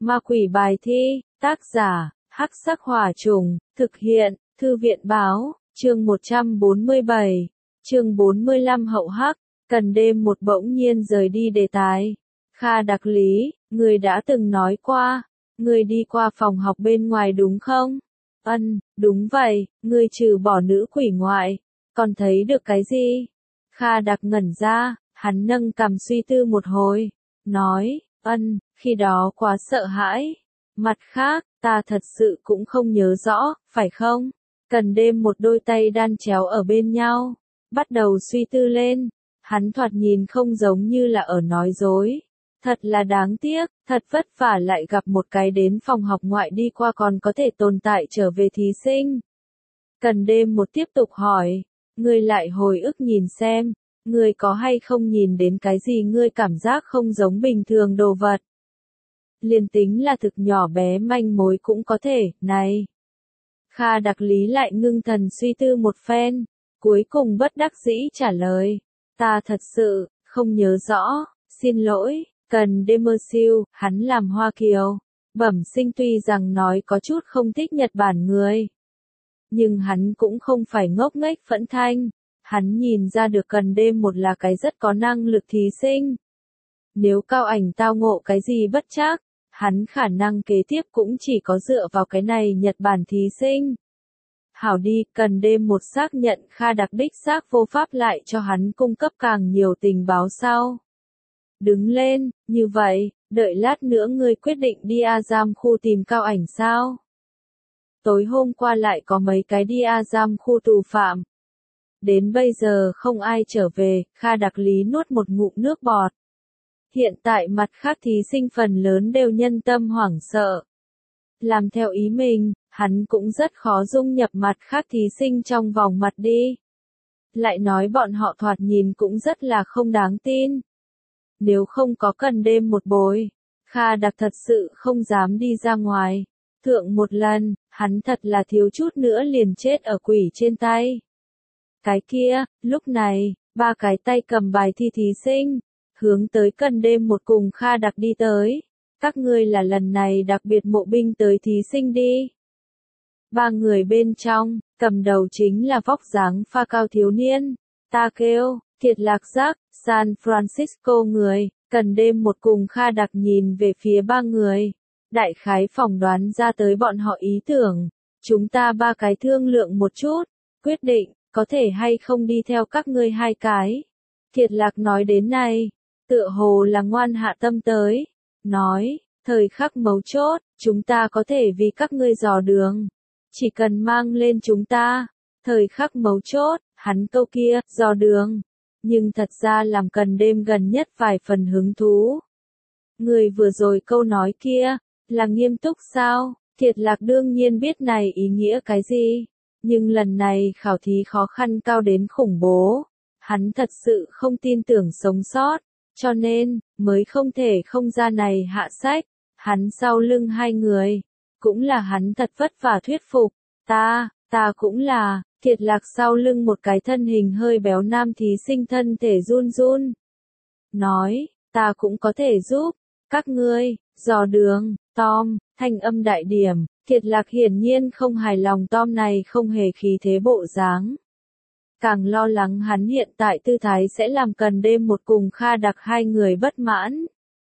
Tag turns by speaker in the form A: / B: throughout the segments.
A: Ma quỷ bài thi, tác giả, Hắc Sắc Hỏa Trùng, thực hiện, Thư viện báo, chương 147, chương 45 hậu hắc, cần đêm một bỗng nhiên rời đi đề tài. Kha Đặc Lý, người đã từng nói qua, người đi qua phòng học bên ngoài đúng không? Đúng vậy, người trừ bỏ nữ quỷ ngoại, còn thấy được cái gì? Kha Đặc ngẩn ra, hắn nâng cằm suy tư một hồi, nói, khi đó quá sợ hãi. Mặt khác, ta thật sự cũng không nhớ rõ, phải không? Cần đêm một đôi tay đan chéo ở bên nhau, bắt đầu suy tư lên, hắn thoạt nhìn không giống như là ở nói dối. Thật là đáng tiếc, thật vất vả lại gặp một cái đến phòng học ngoại đi qua còn có thể tồn tại trở về thí sinh. Cần đêm một tiếp tục hỏi, ngươi lại hồi ức nhìn xem, ngươi có hay không nhìn đến cái gì ngươi cảm giác không giống bình thường đồ vật. Liền tính là thực nhỏ bé manh mối cũng có thể, này. Kha Đặc Lý lại ngưng thần suy tư một phen, cuối cùng bất đắc dĩ trả lời, ta thật sự, không nhớ rõ, xin lỗi. Cần đêm mơ siêu, hắn làm Hoa Kiều. Bẩm sinh tuy rằng nói có chút không thích Nhật Bản người. Nhưng hắn cũng không phải ngốc nghếch phẫn thanh. Hắn nhìn ra được Cần đêm một là cái rất có năng lực thí sinh. Nếu cao ảnh tao ngộ cái gì bất trắc, hắn khả năng kế tiếp cũng chỉ có dựa vào cái này Nhật Bản thí sinh. Hảo đi, Cần đêm một xác nhận Kha Đặc đích xác vô pháp lại cho hắn cung cấp càng nhiều tình báo sau. Đứng lên, như vậy, đợi lát nữa ngươi quyết định đi Azam khu tìm cao ảnh sao? Tối hôm qua lại có mấy cái đi Azam khu tù phạm. Đến bây giờ không ai trở về, Kha Đặc Lý nuốt một ngụm nước bọt. Hiện tại mặt khác thí sinh phần lớn đều nhân tâm hoảng sợ. Làm theo ý mình, hắn cũng rất khó dung nhập mặt khác thí sinh trong vòng mặt đi. Lại nói bọn họ thoạt nhìn cũng rất là không đáng tin. Nếu không có Cần đêm một bồi, Kha Đặc thật sự không dám đi ra ngoài. Thượng một lần, hắn thật là thiếu chút nữa liền chết ở quỷ trên tay. Cái kia, lúc này, ba cái tay cầm bài thi thí sinh, hướng tới Cần đêm một cùng Kha Đặc đi tới. Các ngươi là lần này đặc biệt mộ binh tới thí sinh đi. Ba người bên trong, cầm đầu chính là vóc dáng pha cao thiếu niên. Ta kêu, Thiệt Lạc Giác, San Francisco người, Cần đêm một cùng Kha Đặc nhìn về phía ba người. Đại khái phỏng đoán ra tới bọn họ ý tưởng. Chúng ta ba cái thương lượng một chút, quyết định, có thể hay không đi theo các ngươi hai cái. Thiệt Lạc nói đến này, tựa hồ là ngoan hạ tâm tới. Nói, thời khắc mấu chốt, chúng ta có thể vì các ngươi dò đường. Chỉ cần mang lên chúng ta. Thời khắc mấu chốt, hắn câu kia, dò đường. Nhưng thật ra làm Cần đêm gần nhất vài phần hứng thú. Người vừa rồi câu nói kia, là nghiêm túc sao? Thiệt Lạc đương nhiên biết này ý nghĩa cái gì. Nhưng lần này khảo thí khó khăn cao đến khủng bố. Hắn thật sự không tin tưởng sống sót. Cho nên, mới không thể không ra này hạ sách. Hắn sau lưng hai người. Cũng là hắn thật vất vả thuyết phục. Ta cũng là. Thiệt Lạc sau lưng một cái thân hình hơi béo nam thí sinh thân thể run run. Nói, ta cũng có thể giúp. Các ngươi, dò đường, Tom, thanh âm đại điểm. Thiệt Lạc hiển nhiên không hài lòng Tom này không hề khí thế bộ dáng. Càng lo lắng hắn hiện tại tư thái sẽ làm Cần đêm một cùng Kha Đặc hai người bất mãn.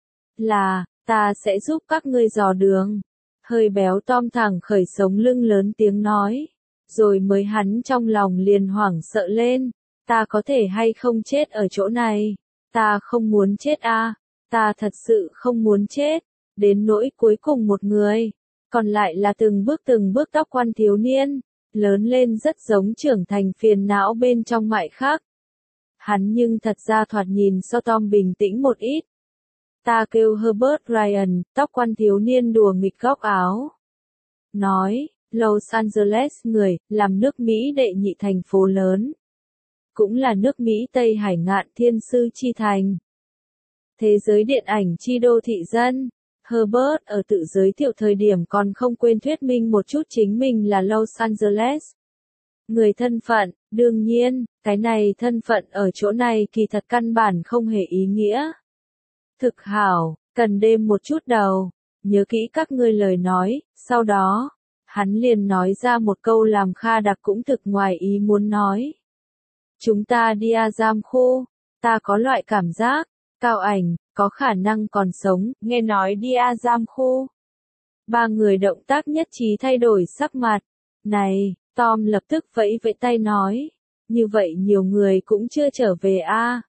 A: Là, ta sẽ giúp các ngươi dò đường. Hơi béo Tom thẳng khởi sống lưng lớn tiếng nói. Rồi mới hắn trong lòng liền hoảng sợ lên. Ta có thể hay không chết ở chỗ này? Ta không muốn chết à? Ta thật sự không muốn chết. Đến nỗi cuối cùng một người. Còn lại là từng bước tóc quan thiếu niên. Lớn lên rất giống trưởng thành phiền não bên trong mại khác. Hắn nhưng thật ra thoạt nhìn so Tom bình tĩnh một ít. Ta kêu Herbert Ryan, tóc quan thiếu niên đùa nghịch góc áo. Nói, Los Angeles người, làm nước Mỹ đệ nhị thành phố lớn. Cũng là nước Mỹ Tây Hải ngạn thiên sư chi thành. Thế giới điện ảnh chi đô thị dân. Herbert ở tự giới thiệu thời điểm còn không quên thuyết minh một chút chính mình là Los Angeles. Người thân phận, đương nhiên, cái này thân phận ở chỗ này kỳ thật căn bản không hề ý nghĩa. Thực hảo, Cần đêm một chút đầu. nhớ kỹ các ngươi lời nói, sau đó, hắn liền nói ra một câu làm Kha Đặc cũng thực ngoài ý muốn nói. Chúng ta đi Azam khu, ta có loại cảm giác, Cao Ảnh, có khả năng còn sống, nghe nói đi Azam khu. Ba người động tác nhất trí thay đổi sắc mặt. Này, Tom lập tức vẫy vẫy tay nói. Như vậy nhiều người cũng chưa trở về a.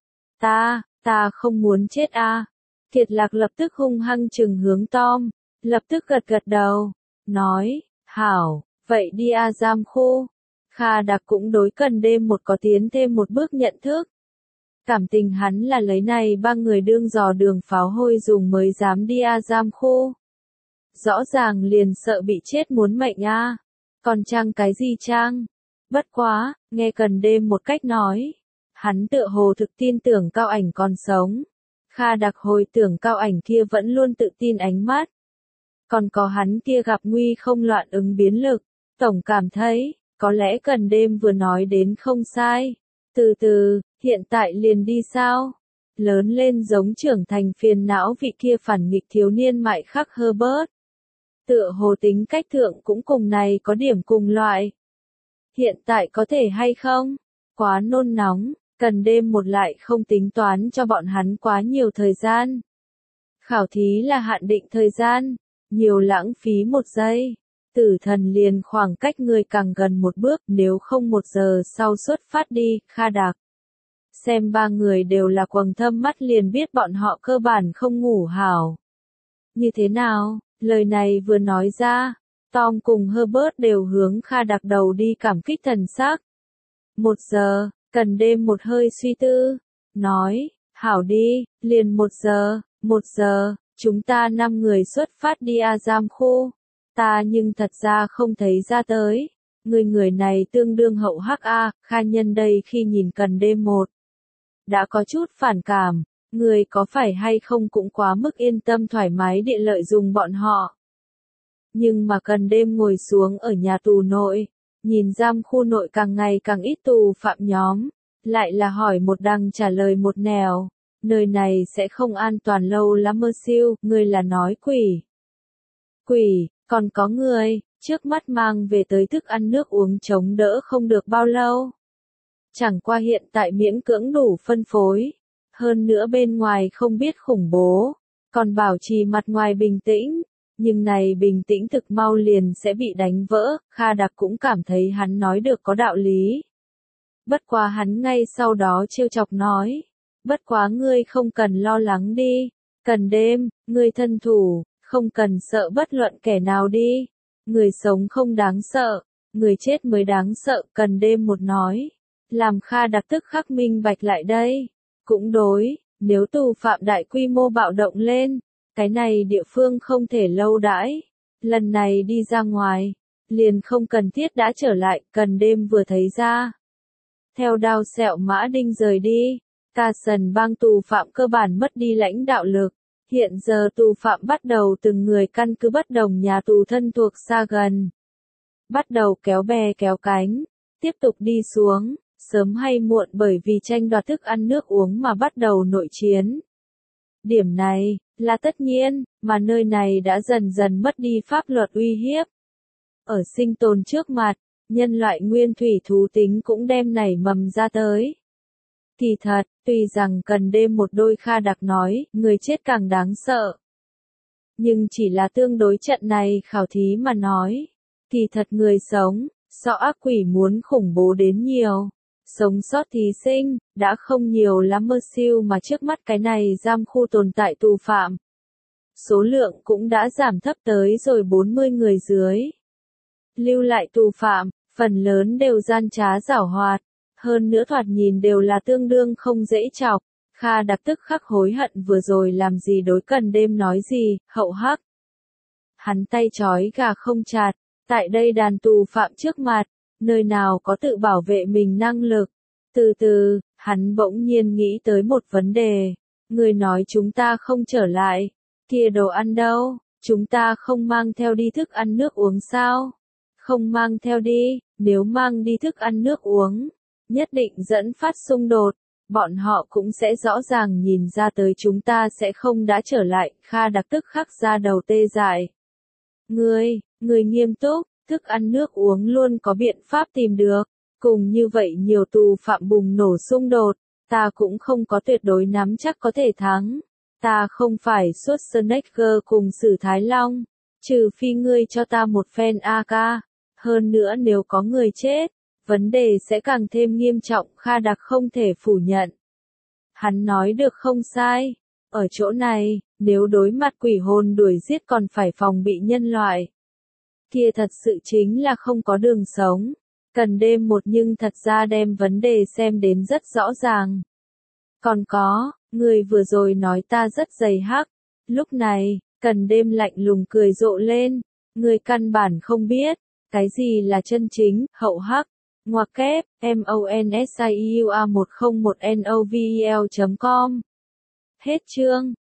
A: Ta không muốn chết a. Kiệt Lạc lập tức hung hăng trừng hướng Tom, lập tức gật gật đầu, nói, hảo, vậy đi Azam khu. Kha Đặc cũng đối Cần Đêm một có tiến thêm một bước nhận thức. Cảm tình hắn là lấy này ba người đương dò đường pháo hôi dùng mới dám đi Azam khu. Rõ ràng liền sợ bị chết muốn mệnh a. Còn trang cái gì trang? Bất quá, nghe Cần Đêm một cách nói. Hắn tựa hồ thực tin tưởng Cao Ảnh còn sống. Kha Đặc hồi tưởng Cao Ảnh kia vẫn luôn tự tin ánh mắt. Còn có hắn kia gặp nguy không loạn ứng biến lực. Tổng cảm thấy, có lẽ Cần Đêm vừa nói đến không sai. Từ từ, hiện tại liền đi sao? Lớn lên giống trưởng thành phiền não vị kia phản nghịch thiếu niên mại khắc Herbert. Tựa hồ tính cách thượng cũng cùng này có điểm cùng loại. Hiện tại có thể hay không? Quá nôn nóng, Cần Đêm một lại không tính toán cho bọn hắn quá nhiều thời gian. Khảo thí là hạn định thời gian, nhiều lãng phí một giây. Tử thần liền khoảng cách người càng gần một bước, nếu không 1 giờ sau xuất phát đi, Kha Đặc. Xem ba người đều là quầng thâm mắt liền biết bọn họ cơ bản không ngủ hảo. Như thế nào, lời này vừa nói ra, Tom cùng Herbert đều hướng Kha Đặc đầu đi cảm kích thần sắc. 1 giờ, Cần Đêm một hơi suy tư, nói, hảo đi, liền 1 giờ, chúng ta 5 người xuất phát đi Azam khu. Ta nhưng thật ra không thấy ra tới. Người này tương đương hậu hắc a, Kha Nhân đây khi nhìn Cần Đêm một. Đã có chút phản cảm, người có phải hay không cũng quá mức yên tâm thoải mái địa lợi dùng bọn họ. Nhưng mà Cần Đêm ngồi xuống ở nhà tù nội, nhìn giam khu nội càng ngày càng ít tù phạm nhóm, lại là hỏi một đằng trả lời một nẻo. Nơi này sẽ không an toàn lâu lắm mơ siêu, ngươi là nói quỷ. Quỷ, còn có người, trước mắt mang về tới thức ăn nước uống chống đỡ không được bao lâu. Chẳng qua hiện tại miễn cưỡng đủ phân phối. Hơn nữa bên ngoài không biết khủng bố, còn bảo trì mặt ngoài bình tĩnh. Nhưng này bình tĩnh thực mau liền sẽ bị đánh vỡ, Kha Đặc cũng cảm thấy hắn nói được có đạo lý. Bất quá hắn ngay sau đó trêu chọc nói. Bất quá ngươi không cần lo lắng đi. Cần Đêm, ngươi thân thủ, không cần sợ bất luận kẻ nào đi. Người sống không đáng sợ, người chết mới đáng sợ, Cần Đêm một nói. Làm Kha Đặc tức khắc minh bạch lại đây. Cũng đối, nếu tù phạm đại quy mô bạo động lên, cái này địa phương không thể lâu đãi. Lần này đi ra ngoài, liền không cần thiết đã trở lại, Cần Đêm vừa thấy ra. Theo đao sẹo mã đinh rời đi, Carson bang tù phạm cơ bản mất đi lãnh đạo lực. Hiện giờ tù phạm bắt đầu từng người căn cứ bất đồng nhà tù thân thuộc xa gần. Bắt đầu kéo bè kéo cánh, tiếp tục đi xuống, sớm hay muộn bởi vì tranh đoạt thức ăn nước uống mà bắt đầu nội chiến. Điểm này, là tất nhiên, mà nơi này đã dần dần mất đi pháp luật uy hiếp. Ở sinh tồn trước mặt, nhân loại nguyên thủy thú tính cũng đem nảy mầm ra tới. Kỳ thật, tuy rằng Cần Đêm một đôi Kha Đặc nói, người chết càng đáng sợ. Nhưng chỉ là tương đối trận này khảo thí mà nói. Kỳ thật người sống, so ác quỷ muốn khủng bố đến nhiều. Sống sót thí sinh, đã không nhiều lắm mơ siêu mà trước mắt cái này giam khu tồn tại tù phạm. Số lượng cũng đã giảm thấp tới rồi 40 người dưới. Lưu lại tù phạm, phần lớn đều gian trá giảo hoạt. Hơn nữa thoạt nhìn đều là tương đương không dễ chọc. Kha Đặc tức khắc hối hận vừa rồi làm gì đối Cần Đêm nói gì, hậu hắc. Hắn tay trói gà không chặt, tại đây đàn tù phạm trước mặt, nơi nào có tự bảo vệ mình năng lực. Từ từ, hắn bỗng nhiên nghĩ tới một vấn đề. Người nói chúng ta không trở lại, kia đồ ăn đâu, chúng ta không mang theo đi thức ăn nước uống sao? Không mang theo đi, nếu mang đi thức ăn nước uống, nhất định dẫn phát xung đột. bọn họ cũng sẽ rõ ràng nhìn ra tới chúng ta sẽ không đã trở lại, Kha Đặc tức khắc ra đầu tê dại. Người nghiêm túc, thức ăn nước uống luôn có biện pháp tìm được, cùng như vậy nhiều tù phạm bùng nổ xung đột, ta cũng không có tuyệt đối nắm chắc có thể thắng. Ta không phải Schwarzenegger cùng Sử Thái Long, trừ phi ngươi cho ta một phen AK, hơn nữa nếu có người chết, vấn đề sẽ càng thêm nghiêm trọng, Kha Đặc không thể phủ nhận. Hắn nói được không sai, ở chỗ này, nếu đối mặt quỷ hồn đuổi giết còn phải phòng bị nhân loại, kia thật sự chính là không có đường sống. Cần đêm một nhưng thật ra đem vấn đề xem đến rất rõ ràng. Còn có, người vừa rồi nói ta rất dày hắc. Lúc này, Cần đêm lạnh lùng cười rộ lên. Người căn bản không biết, cái gì là chân chính, hậu hắc. Ngoặc kép, MONSIUA101NOVEL.com. Hết chương.